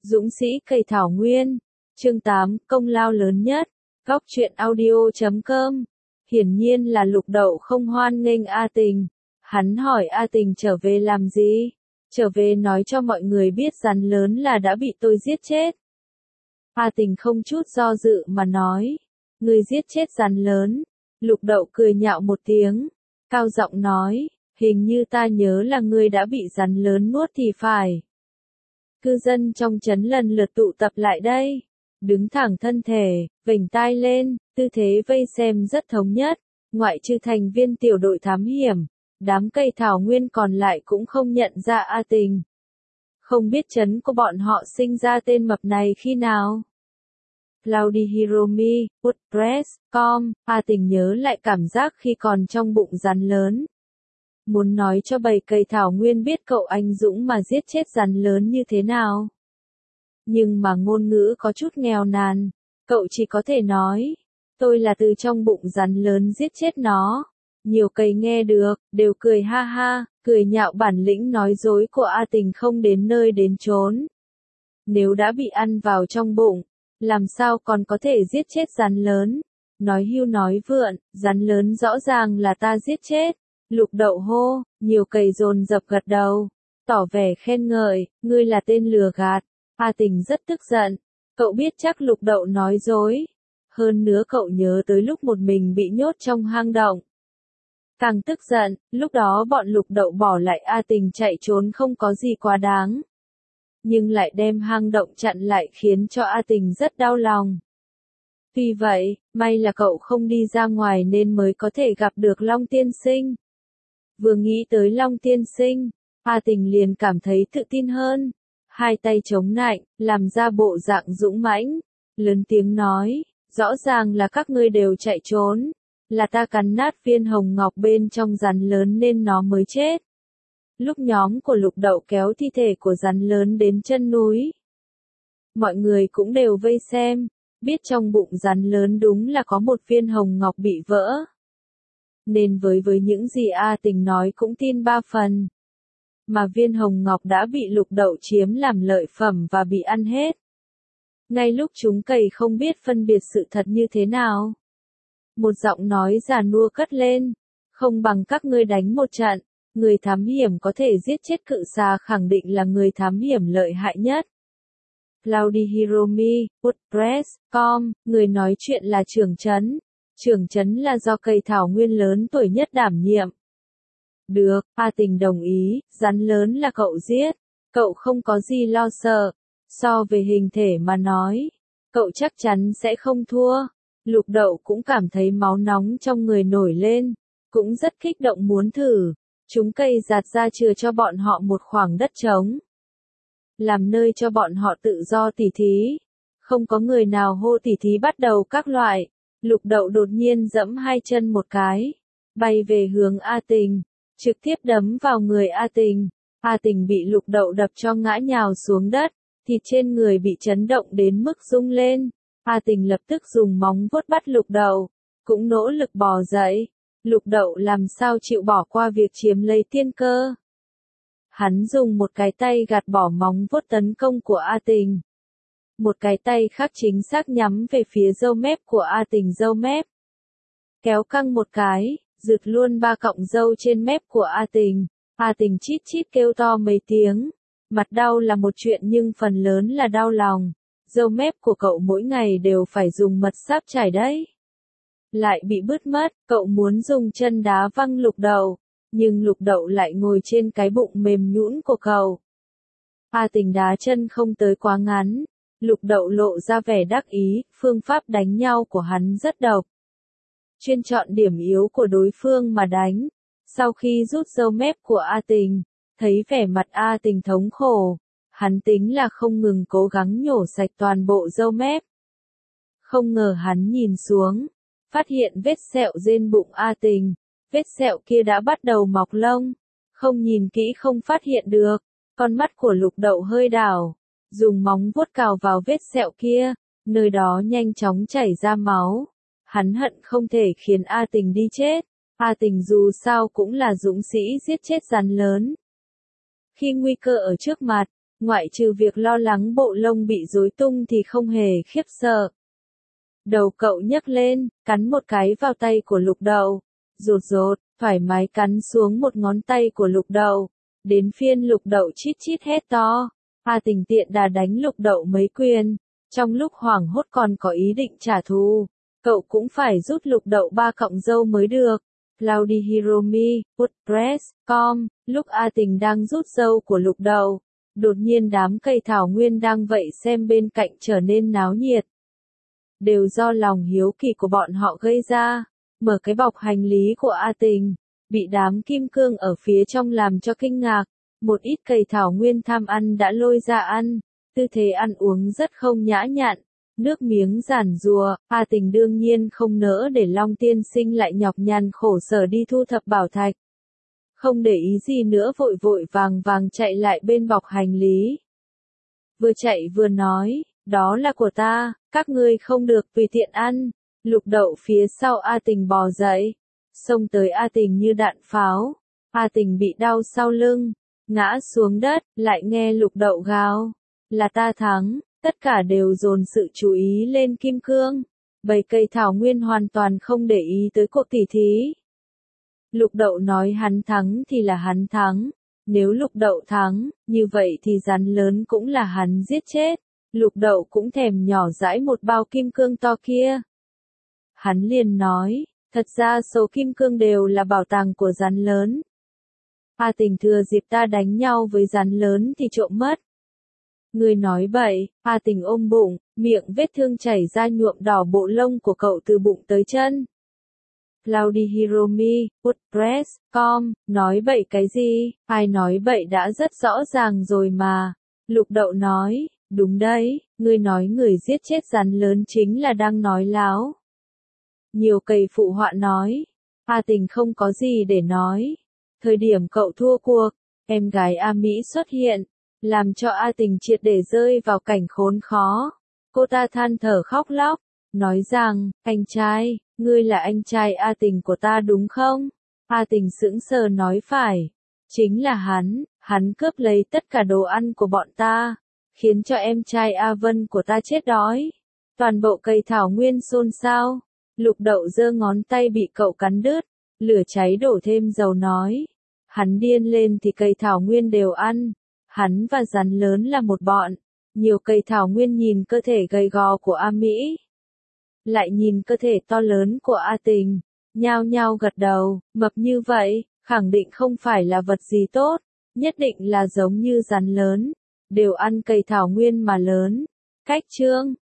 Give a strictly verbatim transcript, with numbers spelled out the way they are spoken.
Dũng sĩ cây thảo nguyên. Chương tám, công lao lớn nhất. Góc truyện audio chấm com. Hiển nhiên là Lục Đậu không hoan nghênh A Tình. Hắn hỏi A Tình trở về làm gì? Trở về nói cho mọi người biết rắn lớn là đã bị tôi giết chết. A Tình không chút do dự mà nói. Ngươi giết chết rắn lớn. Lục Đậu cười nhạo một tiếng. Cao giọng nói. Hình như ta nhớ là ngươi đã bị rắn lớn nuốt thì phải. Cư dân trong trấn lần lượt tụ tập lại đây. Đứng thẳng thân thể, vểnh tai lên, tư thế vây xem rất thống nhất. Ngoại trừ thành viên tiểu đội thám hiểm, đám cây thảo nguyên còn lại cũng không nhận ra A Tình. Không biết trấn của bọn họ sinh ra tên mập này khi nào. Cloudy Hiromi, WordPress chấm com, A Tình nhớ lại cảm giác khi còn trong bụng rắn lớn. Muốn nói cho bầy cây thảo nguyên biết cậu anh dũng mà giết chết rắn lớn như thế nào. Nhưng mà ngôn ngữ có chút nghèo nàn, cậu chỉ có thể nói, tôi là từ trong bụng rắn lớn giết chết nó. Nhiều cây nghe được, đều cười ha ha, cười nhạo bản lĩnh nói dối của A Tình không đến nơi đến chốn. Nếu đã bị ăn vào trong bụng, làm sao còn có thể giết chết rắn lớn? Nói hưu nói vượn, rắn lớn rõ ràng là ta giết chết. Lục Đậu hô, nhiều cây dồn dập gật đầu, tỏ vẻ khen ngợi, ngươi là tên lừa gạt. A Tình rất tức giận, cậu biết chắc Lục Đậu nói dối. Hơn nữa cậu nhớ tới lúc một mình bị nhốt trong hang động. Càng tức giận, lúc đó bọn Lục Đậu bỏ lại A Tình chạy trốn không có gì quá đáng. Nhưng lại đem hang động chặn lại khiến cho A Tình rất đau lòng. Tuy vậy, may là cậu không đi ra ngoài nên mới có thể gặp được Long Tiên Sinh. Vừa nghĩ tới Long Tiên Sinh, A Tình liền cảm thấy tự tin hơn. Hai tay chống nạnh, làm ra bộ dạng dũng mãnh, lớn tiếng nói, rõ ràng là các ngươi đều chạy trốn, là ta cắn nát viên hồng ngọc bên trong rắn lớn nên nó mới chết. Lúc nhóm của Lục Đậu kéo thi thể của rắn lớn đến chân núi, mọi người cũng đều vây xem, biết trong bụng rắn lớn đúng là có một viên hồng ngọc bị vỡ. Nên với với những gì A Tình nói cũng tin ba phần. Mà viên hồng ngọc đã bị Lục Đậu chiếm làm lợi phẩm và bị ăn hết. Ngay lúc chúng cày không biết phân biệt sự thật như thế nào. Một giọng nói già nua cất lên, không bằng các ngươi đánh một trận, người thám hiểm có thể giết chết cự xà khẳng định là người thám hiểm lợi hại nhất. Cloudy Hiromi, WordPress chấm com, người nói chuyện là trưởng trấn. Trưởng trấn là do cây thảo nguyên lớn tuổi nhất đảm nhiệm. Được, A Tình đồng ý, rắn lớn là cậu giết, cậu không có gì lo sợ. So về hình thể mà nói, cậu chắc chắn sẽ không thua. Lục Đậu cũng cảm thấy máu nóng trong người nổi lên, cũng rất kích động muốn thử. Chúng cây giạt ra chừa cho bọn họ một khoảng đất trống, làm nơi cho bọn họ tự do tỉ thí. Không có người nào hô tỉ thí bắt đầu các loại. Lục Đậu đột nhiên giẫm hai chân một cái, bay về hướng A Tình, trực tiếp đấm vào người A Tình. A Tình bị Lục Đậu đập cho ngã nhào xuống đất, thịt trên người bị chấn động đến mức rung lên. A Tình lập tức dùng móng vuốt bắt Lục Đậu, cũng nỗ lực bò dậy. Lục Đậu làm sao chịu bỏ qua việc chiếm lấy tiên cơ. Hắn dùng một cái tay gạt bỏ móng vuốt tấn công của A Tình. Một cái tay khác chính xác nhắm về phía râu mép của A Tình râu mép. Kéo căng một cái, rượt luôn ba cọng râu trên mép của A Tình. A Tình chít chít kêu to mấy tiếng. Mặt đau là một chuyện nhưng phần lớn là đau lòng. Râu mép của cậu mỗi ngày đều phải dùng mật sáp chải đấy. Lại bị bứt mất, cậu muốn dùng chân đá văng Lục Đậu. Nhưng Lục Đậu lại ngồi trên cái bụng mềm nhũn của cậu. A Tình đá chân không tới quá ngắn. Lục Đậu lộ ra vẻ đắc ý, phương pháp đánh nhau của hắn rất độc. Chuyên chọn điểm yếu của đối phương mà đánh. Sau khi rút râu mép của A Tình, thấy vẻ mặt A Tình thống khổ, hắn tính là không ngừng cố gắng nhổ sạch toàn bộ râu mép. Không ngờ hắn nhìn xuống, phát hiện vết sẹo trên bụng A Tình, vết sẹo kia đã bắt đầu mọc lông, không nhìn kỹ không phát hiện được, con mắt của Lục Đậu hơi đảo. Dùng móng vuốt cào vào vết sẹo kia, nơi đó nhanh chóng chảy ra máu. Hắn hận không thể khiến A Tình đi chết. A Tình dù sao cũng là dũng sĩ giết chết rắn lớn. Khi nguy cơ ở trước mặt, ngoại trừ việc lo lắng bộ lông bị rối tung thì không hề khiếp sợ. Đầu cậu nhấc lên, cắn một cái vào tay của Lục Đậu, rụt rột, thoải mái cắn xuống một ngón tay của Lục Đậu. Đến phiên Lục Đậu chít chít hét to. A Tình tiện đà đánh Lục Đậu mấy quyền, trong lúc hoảng hốt còn có ý định trả thù. Cậu cũng phải rút Lục Đậu ba cọng râu mới được. Cloudy Hiromi, WordPress chấm com, lúc A Tình đang rút râu của Lục Đậu, đột nhiên đám cây thảo nguyên đang vậy xem bên cạnh trở nên náo nhiệt. Đều do lòng hiếu kỳ của bọn họ gây ra. Mở cái bọc hành lý của A Tình, bị đám kim cương ở phía trong làm cho kinh ngạc. Một ít cây thảo nguyên tham ăn đã lôi ra ăn, tư thế ăn uống rất không nhã nhặn, nước miếng giản rùa. A Tình đương nhiên không nỡ để Long tiên sinh lại nhọc nhằn khổ sở đi thu thập bảo thạch. Không để ý gì nữa vội vội vàng vàng chạy lại bên bọc hành lý. Vừa chạy vừa nói, đó là của ta, các ngươi không được tùy tiện ăn. Lục Đậu phía sau A Tình bò dậy, xông tới A Tình như đạn pháo. A Tình bị đau sau lưng, ngã xuống đất, lại nghe Lục Đậu gào, là ta thắng. Tất cả đều dồn sự chú ý lên kim cương. Bầy cây thảo nguyên hoàn toàn không để ý tới cuộc tỉ thí. Lục Đậu nói hắn thắng thì là hắn thắng. Nếu Lục Đậu thắng, như vậy thì rắn lớn cũng là hắn giết chết. Lục Đậu cũng thèm nhỏ dãi một bao kim cương to kia. Hắn liền nói, thật ra số kim cương đều là bảo tàng của rắn lớn. A Tình thừa dịp ta đánh nhau với rắn lớn thì trộm mất. Người nói bậy. A Tình ôm bụng, miệng vết thương chảy ra nhuộm đỏ bộ lông của cậu từ bụng tới chân. Cloudy Hiromi, WordPress chấm com, nói bậy cái gì? Ai nói bậy đã rất rõ ràng rồi mà. Lục Đậu nói, đúng đấy, ngươi nói người giết chết rắn lớn chính là đang nói láo. Nhiều cây phụ họa nói, A Tình không có gì để nói. Thời điểm cậu thua cuộc, em gái A Mỹ xuất hiện, làm cho A Tình triệt để rơi vào cảnh khốn khó. Cô ta than thở khóc lóc, nói rằng, anh trai, ngươi là anh trai A Tình của ta đúng không? A Tình sững sờ nói phải, chính là hắn, hắn cướp lấy tất cả đồ ăn của bọn ta, khiến cho em trai A Vân của ta chết đói. Toàn bộ cây thảo nguyên xôn xao. Lục Đậu giơ ngón tay bị cậu cắn đứt, lửa cháy đổ thêm dầu nói, hắn điên lên thì cây thảo nguyên đều ăn. Hắn và rắn lớn là một bọn. Nhiều cây thảo nguyên nhìn cơ thể gầy gò của A Mỹ, lại nhìn cơ thể to lớn của A Tình, nhao nhao gật đầu, mập như vậy, khẳng định không phải là vật gì tốt, nhất định là giống như rắn lớn, đều ăn cây thảo nguyên mà lớn. Cách chương